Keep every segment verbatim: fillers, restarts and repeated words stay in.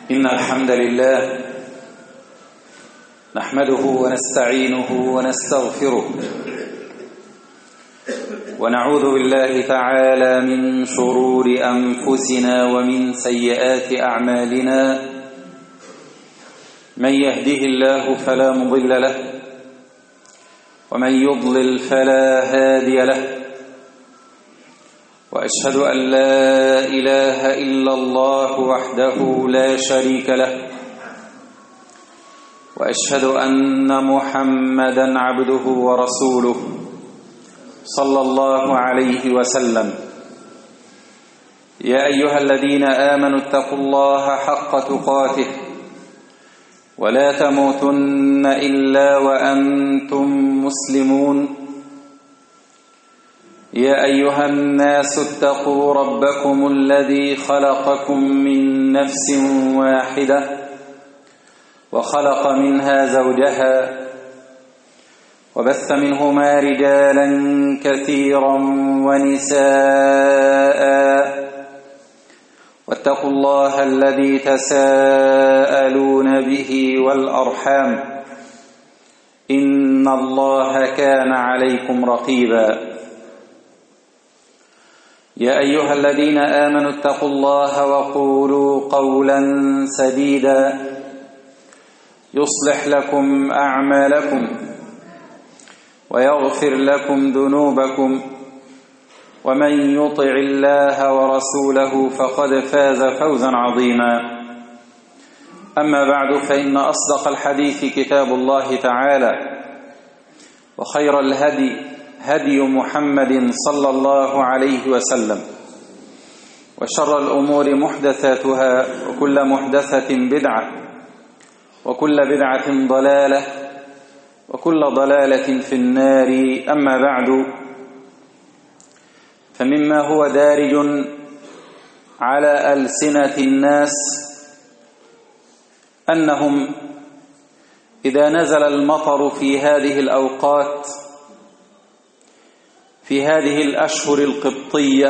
إن الحمد لله نحمده ونستعينه ونستغفره ونعوذ بالله تعالى من شرور أنفسنا ومن سيئات أعمالنا. من يهده الله فلا مضل له ومن يضلل فلا هادي له، وأشهد أن لا إله إلا الله وحده لا شريك له، وأشهد أن محمدًا عبده ورسوله صلى الله عليه وسلم. يا أيها الذين آمنوا اتقوا الله حق تقاته ولا تموتن إلا وأنتم مسلمون. يا أيها الناس اتقوا ربكم الذي خلقكم من نفس واحدة وخلق منها زوجها وبث منهما رجالا كثيرا ونساء، واتقوا الله الذي تساءلون به والأرحام إن الله كان عليكم رقيبا. يا أيها الذين آمنوا اتقوا الله وقولوا قولا سديدا يصلح لكم أعمالكم ويغفر لكم ذنوبكم، ومن يطع الله ورسوله فقد فاز فوزا عظيما. أما بعد، فإن أصدق الحديث كتاب الله تعالى، وخير الهدي هدي محمد صلى الله عليه وسلم، وشر الأمور محدثاتها، وكل محدثة بدعة، وكل بدعة ضلالة، وكل ضلالة في النار. أما بعد، فمما هو دارج على ألسنة الناس أنهم إذا نزل المطر في هذه الأوقات في هذه الأشهر القبطية،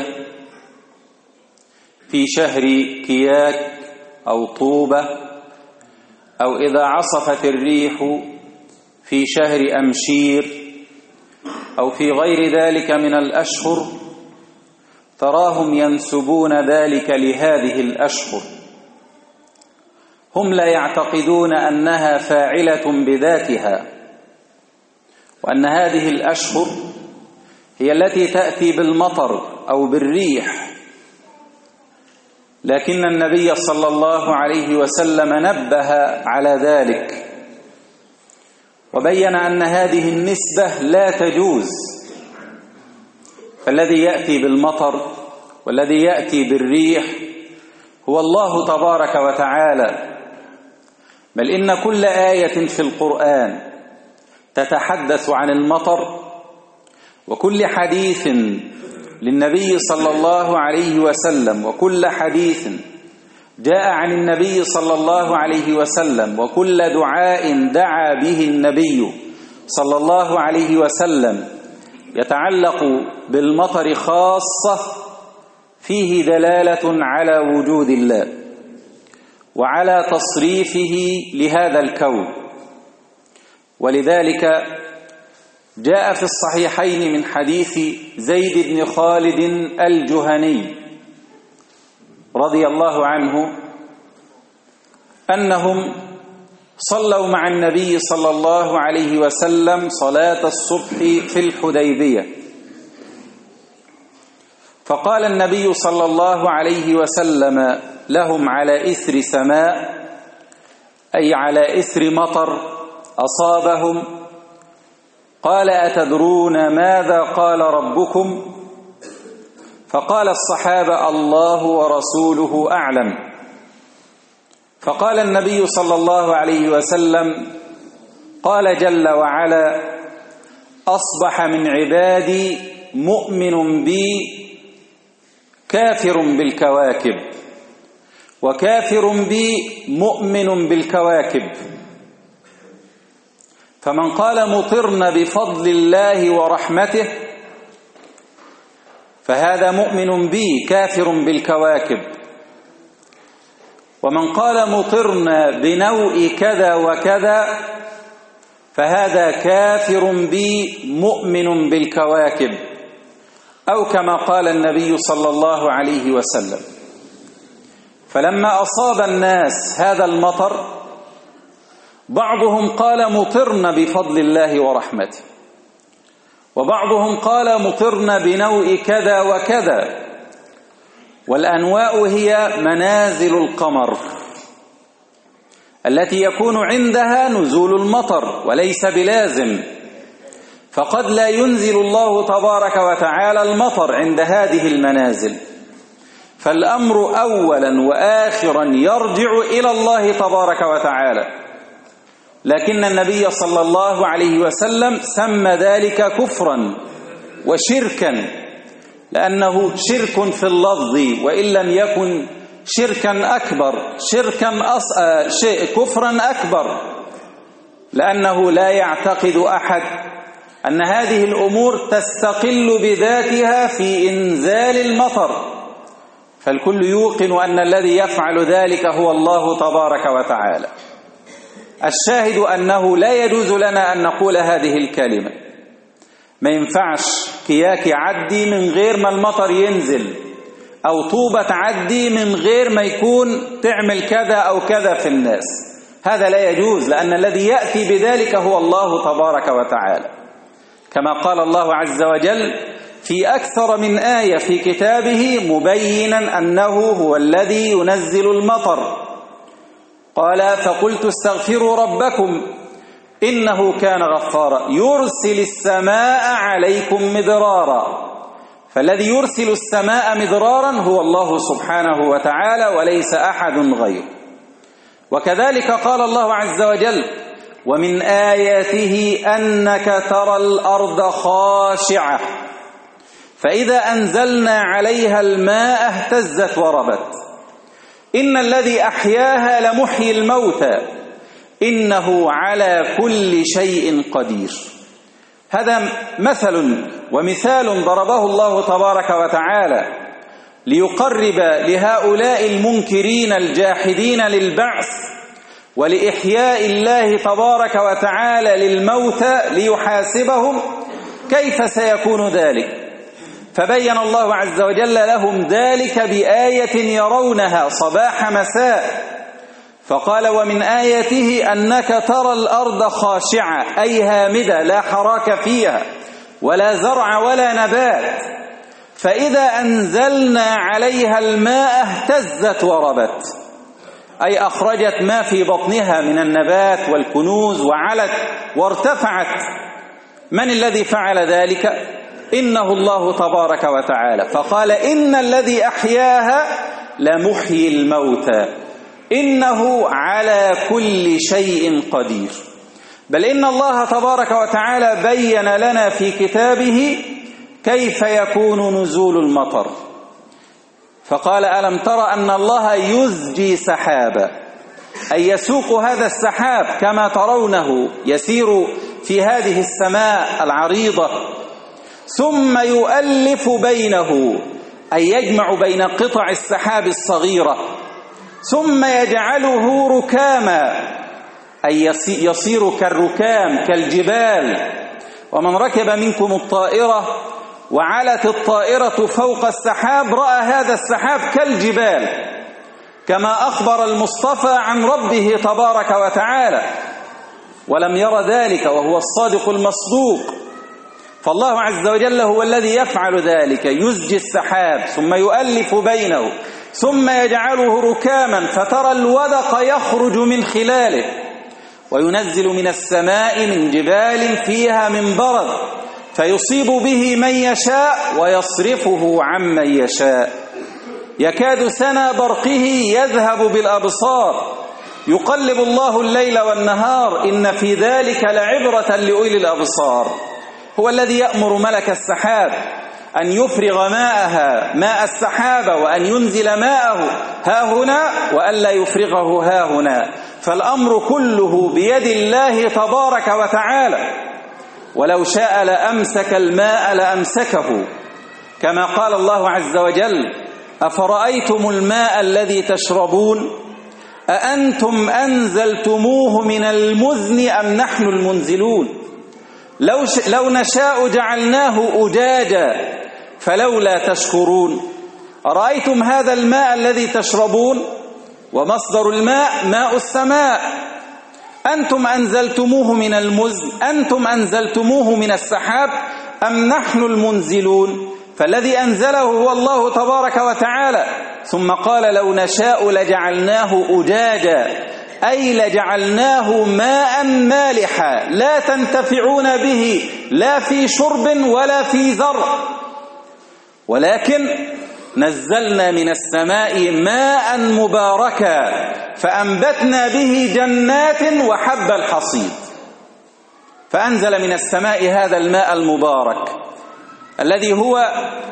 في شهر كياك أو طوبة، أو إذا عصفت الريح في شهر أمشير، أو في غير ذلك من الأشهر، تراهم ينسبون ذلك لهذه الأشهر. هم لا يعتقدون أنها فاعلة بذاتها، وأن هذه الأشهر هي التي تأتي بالمطر أو بالريح، لكن النبي صلى الله عليه وسلم نبه على ذلك وبين أن هذه النسبة لا تجوز. فالذي يأتي بالمطر والذي يأتي بالريح هو الله تبارك وتعالى. بل إن كل آية في القرآن تتحدث عن المطر، وكل حديث للنبي صلى الله عليه وسلم، وكل حديث جاء عن النبي صلى الله عليه وسلم، وكل دعاء دعا به النبي صلى الله عليه وسلم يتعلق بالمطر خاصة، فيه دلالة على وجود الله وعلى تصريفه لهذا الكون. ولذلك جاء في الصحيحين من حديث زيد بن خالد الجهني رضي الله عنه أنهم صلوا مع النبي صلى الله عليه وسلم صلاة الصبح في الحديبية، فقال النبي صلى الله عليه وسلم لهم على إثر سماء، أي على إثر مطر أصابهم، قال: أتدرون ماذا قال ربكم؟ فقال الصحابة: الله ورسوله أعلم. فقال النبي صلى الله عليه وسلم: قال جل وعلا: أصبح من عبادي مؤمن بي كافر بالكواكب، وكافر بي مؤمن بالكواكب. فمن قال مطرن بفضل الله ورحمته فهذا مؤمن بي كافر بالكواكب، ومن قال مطرنا بنوء كذا وكذا فهذا كافر بي مؤمن بالكواكب، أو كما قال النبي صلى الله عليه وسلم. فلما أصاب الناس هذا المطر بعضهم قال مطرنا بفضل الله ورحمته، وبعضهم قال مطرنا بنوء كذا وكذا. والأنواء هي منازل القمر التي يكون عندها نزول المطر، وليس بلازم، فقد لا ينزل الله تبارك وتعالى المطر عند هذه المنازل. فالأمر أولا وآخرا يرجع إلى الله تبارك وتعالى، لكن النبي صلى الله عليه وسلم سمى ذلك كفرا وشركا، لأنه شرك في اللفظ وإن لم يكن شركا أكبر، شركا أص... كفرا أكبر، لأنه لا يعتقد أحد أن هذه الأمور تستقل بذاتها في إنزال المطر، فالكل يوقن أن الذي يفعل ذلك هو الله تبارك وتعالى. الشاهد أنه لا يجوز لنا أن نقول هذه الكلمة، ما ينفعش كياك يعدي من غير ما المطر ينزل، أو طوبة تعدي من غير ما يكون تعمل كذا أو كذا في الناس، هذا لا يجوز، لأن الذي يأتي بذلك هو الله تبارك وتعالى، كما قال الله عز وجل في أكثر من آية في كتابه مبينا أنه هو الذي ينزل المطر. قال فقلت استغفروا ربكم إنه كان غفارا يرسل السماء عليكم مدرارا. فالذي يرسل السماء مدرارا هو الله سبحانه وتعالى وليس أحد غيره. وكذلك قال الله عز وجل ومن آياته أنك ترى الأرض خاشعة فإذا أنزلنا عليها الماء اهتزت وربت إن الذي أحياها لمحيي الموتى إنه على كل شيء قدير. هذا مثل ومثال ضربه الله تبارك وتعالى ليقرب لهؤلاء المنكرين الجاحدين للبعث ولإحياء الله تبارك وتعالى للموتى ليحاسبهم كيف سيكون ذلك. فبين الله عز وجل لهم ذلك بآية يرونها صباح مساء، فقال ومن آياته أنك ترى الأرض خاشعة أي هامدة لا حراك فيها ولا زرع ولا نبات فإذا أنزلنا عليها الماء اهتزت وربت أي أخرجت ما في بطنها من النبات والكنوز وعلت وارتفعت. من الذي فعل ذلك؟ إنه الله تبارك وتعالى. فقال إن الذي أحياها لمحيي الموتى إنه على كل شيء قدير. بل إن الله تبارك وتعالى بين لنا في كتابه كيف يكون نزول المطر، فقال ألم تر أن الله يزجي سحابا أي يسوق هذا السحاب كما ترونه يسير في هذه السماء العريضة ثم يؤلف بينه أي يجمع بين قطع السحاب الصغيرة ثم يجعله ركاما أي يصير كالركام كالجبال. ومن ركب منكم الطائرة وعلت الطائرة فوق السحاب رأى هذا السحاب كالجبال كما أخبر المصطفى عن ربه تبارك وتعالى ولم ير ذلك وهو الصادق المصدوق. فالله عز وجل هو الذي يفعل ذلك، يزجي السحاب ثم يؤلف بينه ثم يجعله ركاما فترى الودق يخرج من خلاله وينزل من السماء من جبال فيها من برد فيصيب به من يشاء ويصرفه عمن يشاء يكاد سنا برقه يذهب بالأبصار يقلب الله الليل والنهار إن في ذلك لعبرة لأولي الأبصار. هو الذي يأمر ملك السحاب أن يفرغ ماءها ماء السحابة وأن ينزل ماءه ها هنا وألا يفرغه ها هنا. فالأمر كله بيد الله تبارك وتعالى، ولو شاء لأمسك الماء لأمسكه كما قال الله عز وجل أفرأيتم الماء الذي تشربون أأنتم أنزلتموه من المزن أم نحن المنزلون لو, ش... لو نشاء جعلناه أجاجا فلولا تشكرون أرأيتم هذا الماء الذي تشربون ومصدر الماء ماء السماء أنتم أنزلتموه من المزن أنتم أنزلتموه من السحاب أم نحن المنزلون فالذي أنزله هو الله تبارك وتعالى. ثم قال لو نشاء لجعلناه أجاجا أي لجعلناه ماء مالحا لا تنتفعون به لا في شرب ولا في زرع ولكن نزلنا من السماء ماء مباركا فأنبتنا به جنات وحب الحصيد. فأنزل من السماء هذا الماء المبارك الذي هو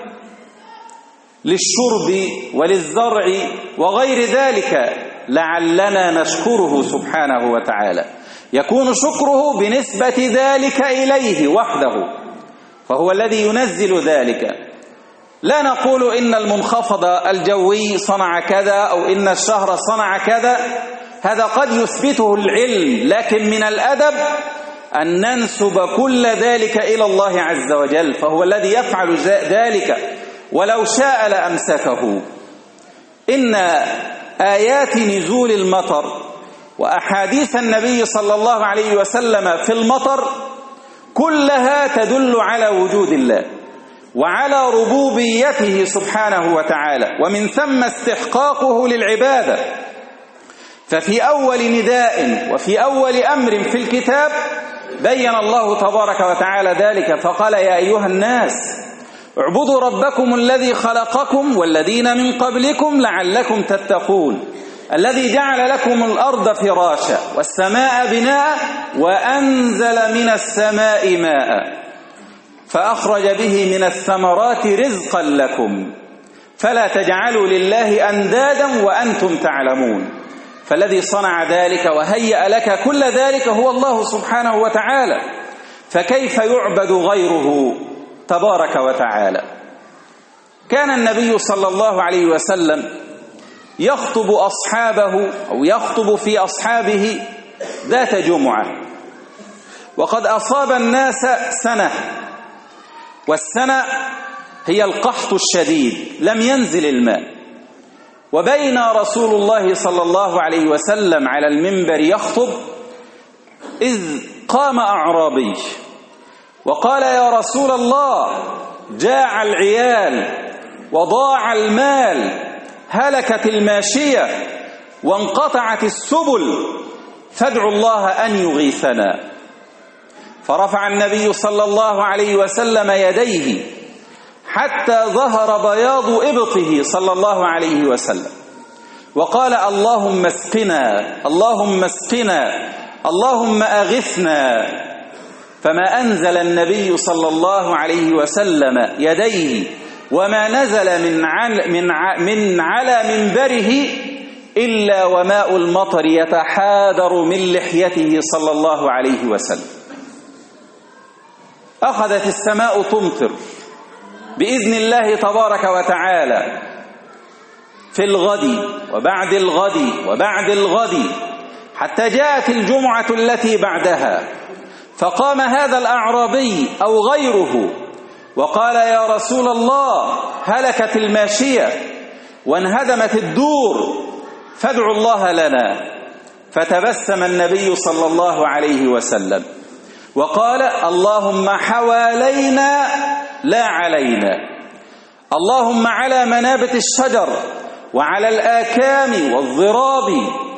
للشرب وللزرع وغير ذلك لعلنا نشكره سبحانه وتعالى. يكون شكره بنسبة ذلك إليه وحده فهو الذي ينزل ذلك. لا نقول إن المنخفض الجوي صنع كذا أو إن الشهر صنع كذا، هذا قد يثبته العلم، لكن من الأدب أن ننسب كل ذلك إلى الله عز وجل، فهو الذي يفعل ذلك ولو شاء لأمسكه. إن آيات نزول المطر وأحاديث النبي صلى الله عليه وسلم في المطر كلها تدل على وجود الله وعلى ربوبيته سبحانه وتعالى، ومن ثم استحقاقه للعبادة. ففي أول نداء وفي أول أمر في الكتاب بين الله تبارك وتعالى ذلك فقال يا أيها الناس اعبدوا ربكم الذي خلقكم والذين من قبلكم لعلكم تتقون الذي جعل لكم الأرض فراشا والسماء بناء وأنزل من السماء ماء فأخرج به من الثمرات رزقا لكم فلا تجعلوا لله أندادا وأنتم تعلمون. فالذي صنع ذلك وهيأ لك كل ذلك هو الله سبحانه وتعالى، فكيف يعبد غيره تبارك وتعالى؟ كان النبي صلى الله عليه وسلم يخطب أصحابه أو يخطب في أصحابه ذات جمعة، وقد أصاب الناس سنة، والسنة هي القحط الشديد، لم ينزل الماء. وبين رسول الله صلى الله عليه وسلم على المنبر يخطب إذ قام أعرابي وقال يا رسول الله جاع العيال وضاع المال هلكت الماشية وانقطعت السبل فادعوا الله أن يغيثنا. فرفع النبي صلى الله عليه وسلم يديه حتى ظهر بياض إبطه صلى الله عليه وسلم وقال اللهم اسقنا اللهم اسقنا اللهم أغثنا. فما أنزل النبي صلى الله عليه وسلم يديه وما نزل من على, من من على منبره إلا وماء المطر يتحادر من لحيته صلى الله عليه وسلم. أخذت السماء تمطر بإذن الله تبارك وتعالى في الغد وبعد الغد وبعد الغد حتى جاءت الجمعة التي بعدها، فقام هذا الأعرابي أو غيره وقال يا رسول الله هلكت الماشية وانهدمت الدور فادعوا الله لنا. فتبسم النبي صلى الله عليه وسلم وقال اللهم حوالينا لا علينا، اللهم على منابت الشجر وعلى الآكام والضراب.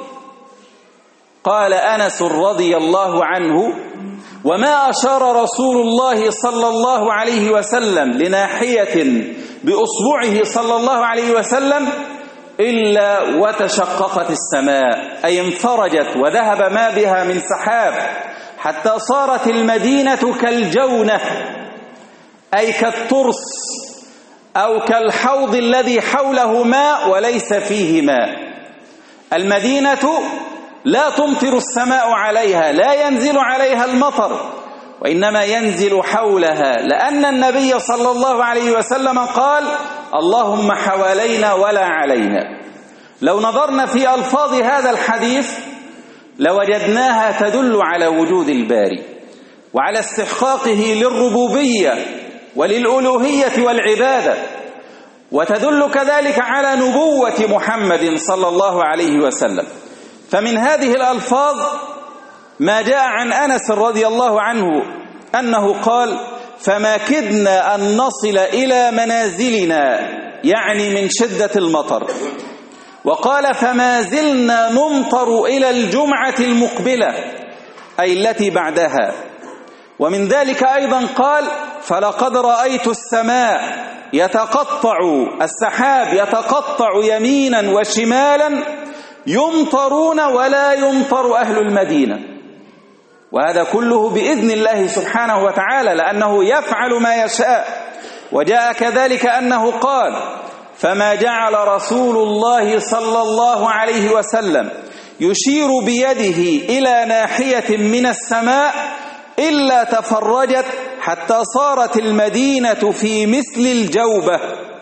قال أنس رضي الله عنه وما أشار رسول الله صلى الله عليه وسلم لناحية بأصبعه صلى الله عليه وسلم إلا وتشققت السماء، أي انفرجت وذهب ما بها من سحاب حتى صارت المدينة كالجونة، أي كالترس أو كالحوض الذي حوله ماء وليس فيه ماء. المدينة لا تمطر السماء عليها، لا ينزل عليها المطر، وإنما ينزل حولها، لأن النبي صلى الله عليه وسلم قال اللهم حوالينا ولا علينا. لو نظرنا في ألفاظ هذا الحديث لوجدناها تدل على وجود الباري وعلى استحقاقه للربوبية وللألوهية والعبادة، وتدل كذلك على نبوة محمد صلى الله عليه وسلم. فمن هذه الألفاظ ما جاء عن أنس رضي الله عنه أنه قال: فما كدنا أن نصل إلى منازلنا، يعني من شدة المطر. وقال: فما زلنا نمطر إلى الجمعة المقبلة، أي التي بعدها. ومن ذلك أيضا قال: فلقد رأيت السماء يتقطع السحاب يتقطع يمينا وشمالا يمطرون ولا يمطر أهل المدينة. وهذا كله بإذن الله سبحانه وتعالى، لأنه يفعل ما يشاء. وجاء كذلك أنه قال: فما جعل رسول الله صلى الله عليه وسلم يشير بيده إلى ناحية من السماء إلا تفرجت حتى صارت المدينة في مثل الجوبة.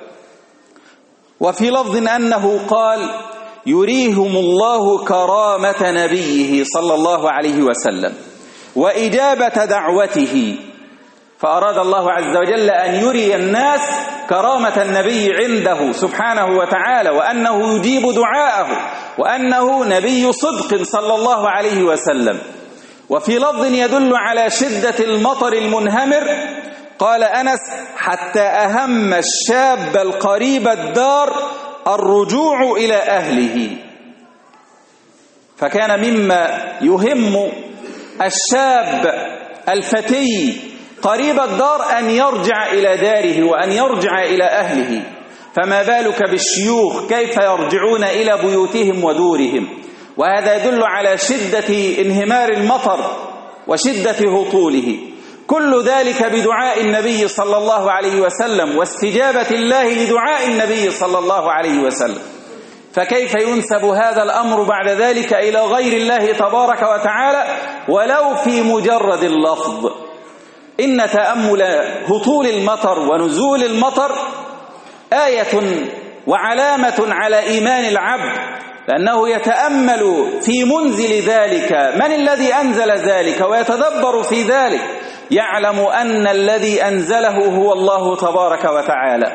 وفي لفظ أنه قال: يريهم الله كرامة نبيه صلى الله عليه وسلم وإجابة دعوته. فأراد الله عز وجل أن يري الناس كرامة النبي عنده سبحانه وتعالى، وأنه يجيب دعاءه، وأنه نبي صدق صلى الله عليه وسلم. وفي لفظ يدل على شدة المطر المنهمر قال أنس: حتى أهم الشاب القريب الدار الرجوع إلى أهله. فكان مما يهم الشاب الفتي قريب الدار أن يرجع إلى داره وأن يرجع إلى أهله، فما بالك بالشيوخ كيف يرجعون إلى بيوتهم ودورهم. وهذا يدل على شدة انهمار المطر وشدة هطوله. كل ذلك بدعاء النبي صلى الله عليه وسلم واستجابة الله لدعاء النبي صلى الله عليه وسلم. فكيف ينسب هذا الأمر بعد ذلك إلى غير الله تبارك وتعالى ولو في مجرد اللفظ؟ إن تأمل هطول المطر ونزول المطر آية وعلامة على إيمان العبد، لأنه يتأمل في منزل ذلك، من الذي أنزل ذلك، ويتدبر في ذلك، يعلم أن الذي أنزله هو الله تبارك وتعالى.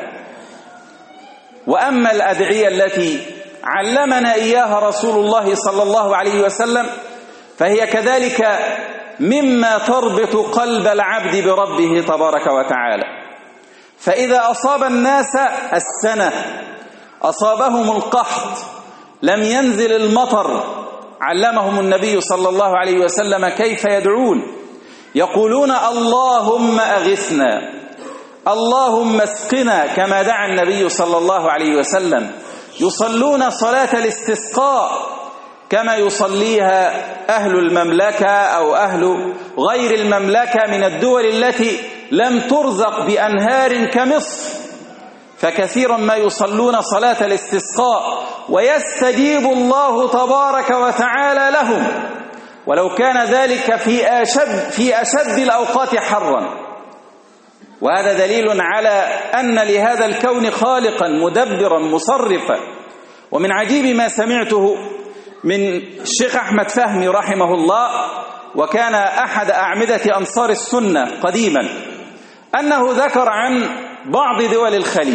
وأما الأدعية التي علمنا إياها رسول الله صلى الله عليه وسلم فهي كذلك مما تربط قلب العبد بربه تبارك وتعالى. فإذا أصاب الناس السنة، أصابهم القحط، لم ينزل المطر، علمهم النبي صلى الله عليه وسلم كيف يدعون، يقولون: اللهم أغثنا، اللهم اسقنا، كما دعا النبي صلى الله عليه وسلم. يصلون صلاة الاستسقاء كما يصليها أهل المملكة أو أهل غير المملكة من الدول التي لم ترزق بأنهار كمصر، فكثيرا ما يصلون صلاة الاستسقاء ويستجيب الله تبارك وتعالى لهم، ولو كان ذلك في أشد, في أشد الأوقات حرا. وهذا دليل على أن لهذا الكون خالقا مدبرا مصرفا. ومن عجيب ما سمعته من الشيخ أحمد فهمي رحمه الله، وكان أحد أعمدة أنصار السنة قديما، أنه ذكر عن بعض دول الخليج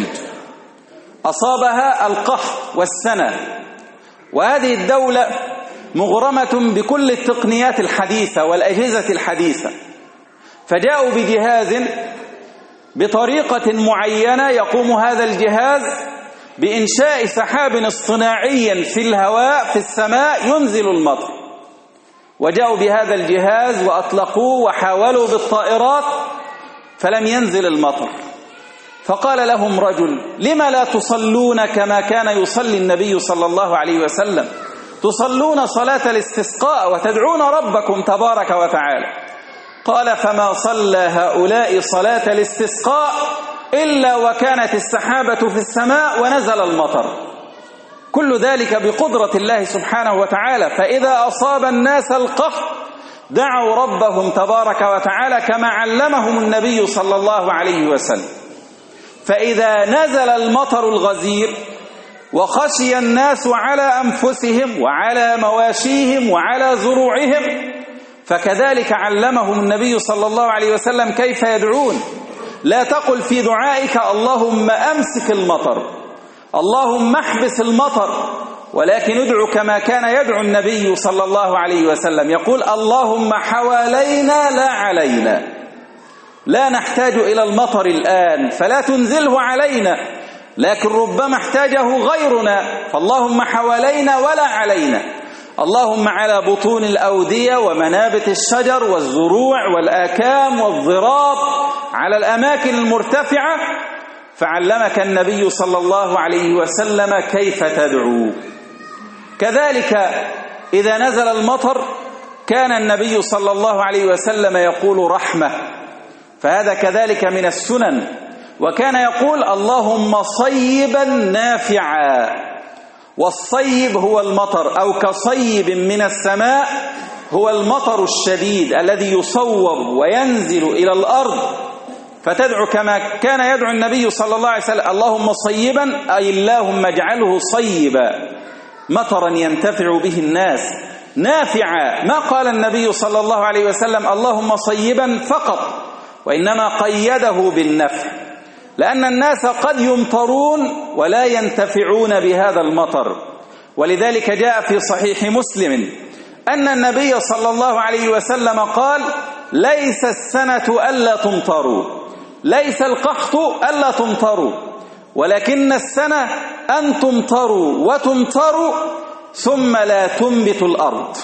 أصابها القحط والسنة، وهذه الدولة مغرمة بكل التقنيات الحديثة والأجهزة الحديثة، فجاءوا بجهاز بطريقة معينة يقوم هذا الجهاز بإنشاء سحاب اصطناعي في الهواء في السماء ينزل المطر. وجاءوا بهذا الجهاز وأطلقوه وحاولوا بالطائرات فلم ينزل المطر. فقال لهم رجل: لما لا تصلون كما كان يصلي النبي صلى الله عليه وسلم؟ تصلون صلاة الاستسقاء وتدعون ربكم تبارك وتعالى. قال: فما صلى هؤلاء صلاة الاستسقاء إلا وكانت السحابة في السماء ونزل المطر. كل ذلك بقدرة الله سبحانه وتعالى. فإذا أصاب الناس القحط دعوا ربهم تبارك وتعالى كما علمهم النبي صلى الله عليه وسلم. فإذا نزل المطر الغزير وخشي الناس على أنفسهم وعلى مواشيهم وعلى زروعهم، فكذلك علمهم النبي صلى الله عليه وسلم كيف يدعون. لا تقل في دعائك اللهم أمسك المطر، اللهم احبس المطر، ولكن ادعو كما كان يدعو النبي صلى الله عليه وسلم، يقول اللهم حوالينا لا علينا، لا نحتاج إلى المطر الآن فلا تنزله علينا، لكن ربما احتاجه غيرنا، فاللهم حوالينا ولا علينا. اللهم على بطون الأودية ومنابت الشجر والزروع والآكام والضراب، على الأماكن المرتفعة. فعلمك النبي صلى الله عليه وسلم كيف تدعو. كذلك إذا نزل المطر كان النبي صلى الله عليه وسلم يقول رحمة، فهذا كذلك من السنن. وكان يقول اللهم صيبا نافعا، والصيب هو المطر، أو كصيب من السماء هو المطر الشديد الذي يصوب وينزل إلى الأرض. فتدعو كما كان يدعو النبي صلى الله عليه وسلم اللهم صيبا، أي اللهم اجعله صيبا، مطرا ينتفع به الناس، نافعا. ما قال النبي صلى الله عليه وسلم اللهم صيبا فقط، وإنما قيده بالنفع، لأن الناس قد يمطرون ولا ينتفعون بهذا المطر. ولذلك جاء في صحيح مسلم أن النبي صلى الله عليه وسلم قال ليس السنة ألا تمطروا، ليس القحط ألا تمطروا، ولكن السنة أن تمطروا وتمطروا ثم لا تنبت الأرض.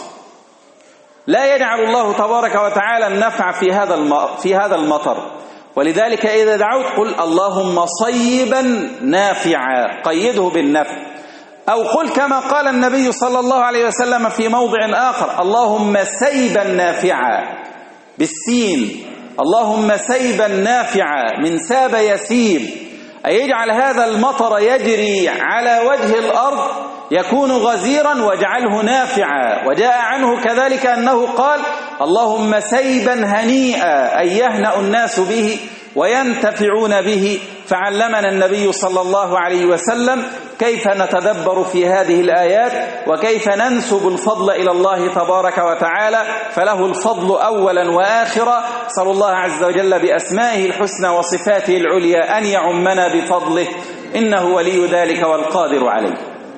لا يجعل الله تبارك وتعالى النفع في هذا في هذا المطر. ولذلك إذا دعوت قل اللهم صيبا نافعا، قيده بالنفع. أو قل كما قال النبي صلى الله عليه وسلم في موضع آخر اللهم سيبا نافعا بالسين، اللهم سيبا نافعا من ساب يسيب، أي يجعل هذا المطر يجري على وجه الأرض يكون غزيرا واجعله نافعا. وجاء عنه كذلك أنه قال اللهم سيبا هنيئا، أي يهنأ الناس به وينتفعون به. فعلمنا النبي صلى الله عليه وسلم كيف نتدبر في هذه الآيات وكيف ننسب الفضل إلى الله تبارك وتعالى، فله الفضل أولا وآخرا. صلى الله عز وجل بأسمائه الحسنى وصفاته العليا أن يعمنا بفضله، إنه ولي ذلك والقادر عليه.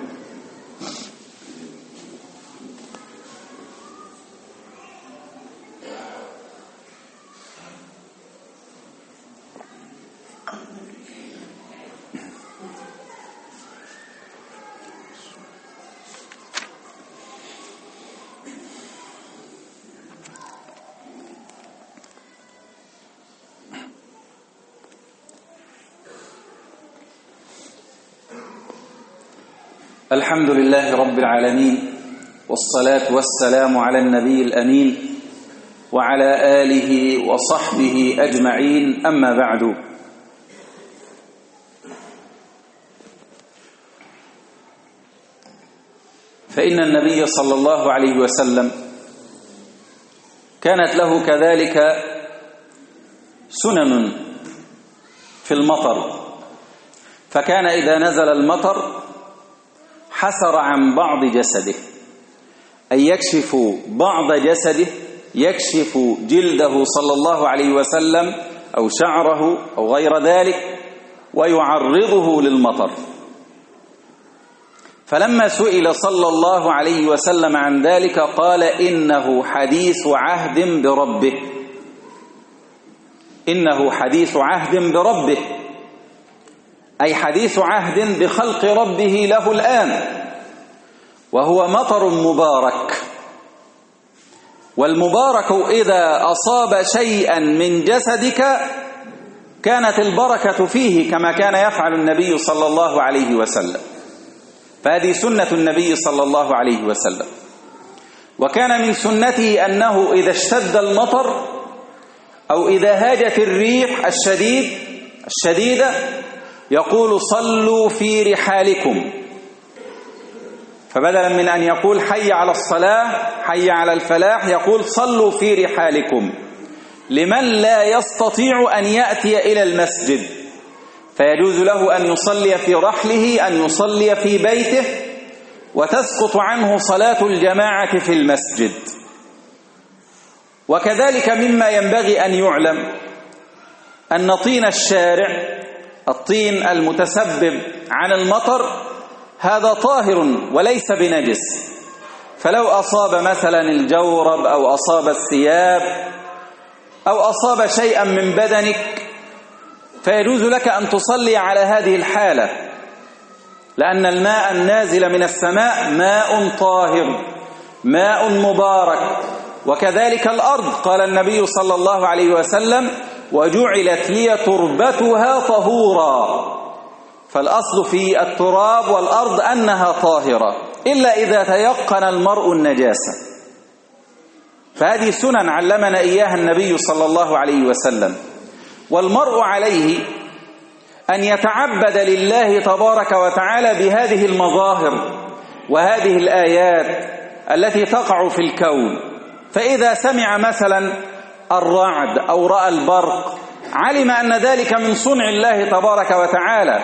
الحمد لله رب العالمين، والصلاة والسلام على النبي الأمين وعلى آله وصحبه أجمعين، أما بعد. فإن النبي صلى الله عليه وسلم كانت له كذلك سنن في المطر، فكان إذا نزل المطر حسر عن بعض جسده، أي يكشف بعض جسده، يكشف جلده صلى الله عليه وسلم أو شعره أو غير ذلك، ويعرضه للمطر. فلما سئل صلى الله عليه وسلم عن ذلك قال إنه حديث عهد بربه، إنه حديث عهد بربه، أي حديث عهد بخلق ربه له الآن، وهو مطر مبارك. والمبارك إذا أصاب شيئا من جسدك كانت البركة فيه، كما كان يفعل النبي صلى الله عليه وسلم. فهذه سنة النبي صلى الله عليه وسلم. وكان من سنته أنه إذا اشتد المطر أو إذا هاجت الريح الشديد الشديدة يقول صلوا في رحالكم، فبدلا من أن يقول حي على الصلاة حي على الفلاح يقول صلوا في رحالكم، لمن لا يستطيع أن يأتي إلى المسجد. فيجوز له أن يصلي في رحله، أن يصلي في بيته، وتسقط عنه صلاة الجماعة في المسجد. وكذلك مما ينبغي أن يعلم أن طين الشارع، الطين المتسبب عن المطر، هذا طاهر وليس بنجس. فلو أصاب مثلا الجورب أو أصاب الثياب أو أصاب شيئا من بدنك فيجوز لك أن تصلي على هذه الحالة، لأن الماء النازل من السماء ماء طاهر، ماء مبارك. وكذلك الأرض، قال النبي صلى الله عليه وسلم: وجعلت لي تربتها طهورا. فالأصل في التراب والأرض أنها طاهرة، إلا إذا تيقن المرء النجاسة. فهذه سنن علمنا إياها النبي صلى الله عليه وسلم. والمرء عليه أن يتعبد لله تبارك وتعالى بهذه المظاهر وهذه الآيات التي تقع في الكون. فإذا سمع مثلا الرعد أو رأى البرق علم أن ذلك من صنع الله تبارك وتعالى.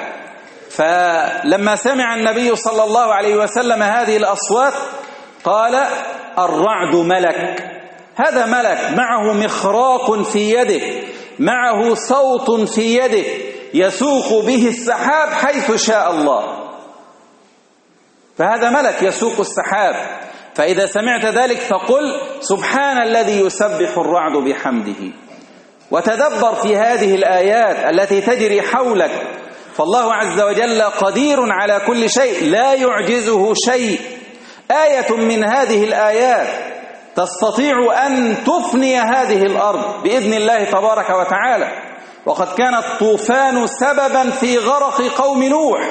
فلما سمع النبي صلى الله عليه وسلم هذه الأصوات قال: الرعد ملك، هذا ملك معه مخراق في يده، معه صوت في يده يسوق به السحاب حيث شاء الله. فهذا ملك يسوق السحاب. فإذا سمعت ذلك فقل: سبحان الذي يسبح الرعد بحمده. وتدبر في هذه الآيات التي تجري حولك، فالله عز وجل قدير على كل شيء، لا يعجزه شيء. آية من هذه الآيات تستطيع أن تفني هذه الأرض بإذن الله تبارك وتعالى. وقد كان الطوفان سببا في غرق قوم نوح،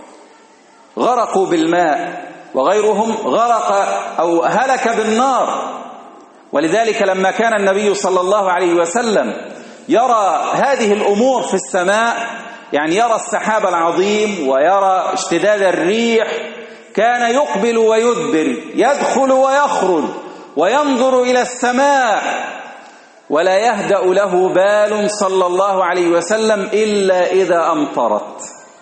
غرقوا بالماء، وغيرهم غرق أو هلك بالنار. ولذلك لما كان النبي صلى الله عليه وسلم يرى هذه الأمور في السماء، يعني يرى السحاب العظيم ويرى اشتداد الريح، كان يقبل ويدبر، يدخل ويخرج وينظر إلى السماء، ولا يهدأ له بال صلى الله عليه وسلم إلا إذا أمطرت.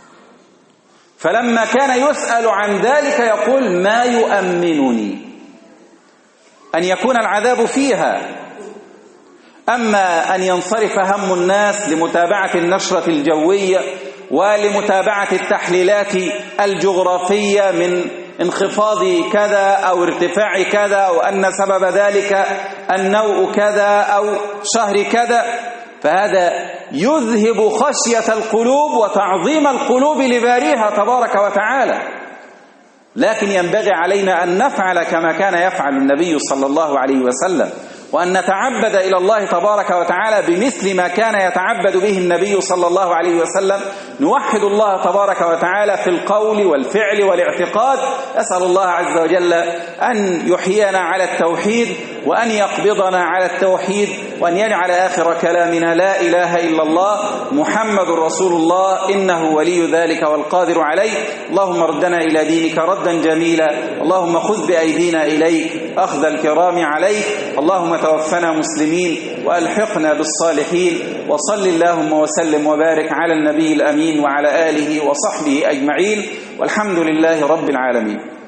فلما كان يسأل عن ذلك يقول: ما يؤمنني أن يكون العذاب فيها. أما أن ينصرف هم الناس لمتابعة النشرة الجوية ولمتابعة التحليلات الجغرافية من انخفاض كذا أو ارتفاع كذا، أو أن سبب ذلك النوء كذا أو شهر كذا، فهذا يذهب خشية القلوب وتعظيم القلوب لباريها تبارك وتعالى. لكن ينبغي علينا أن نفعل كما كان يفعل النبي صلى الله عليه وسلم، وأن نتعبد إلى الله تبارك وتعالى بمثل ما كان يتعبد به النبي صلى الله عليه وسلم. نوحد الله تبارك وتعالى في القول والفعل والاعتقاد. أسأل الله عز وجل أن يحيينا على التوحيد، وأن يقبضنا على التوحيد، وأن يجعل آخر كلامنا لا إله إلا الله محمد رسول الله، إنه ولي ذلك والقادر عليه. اللهم ردنا إلى دينك ردا جميلا، اللهم خذ بأيدينا إليك أخذ الكرام عليك، اللهم توفنا مسلمين وألحقنا بالصالحين. وصل اللهم وسلم وبارك على النبي الأمين وعلى آله وصحبه أجمعين، والحمد لله رب العالمين.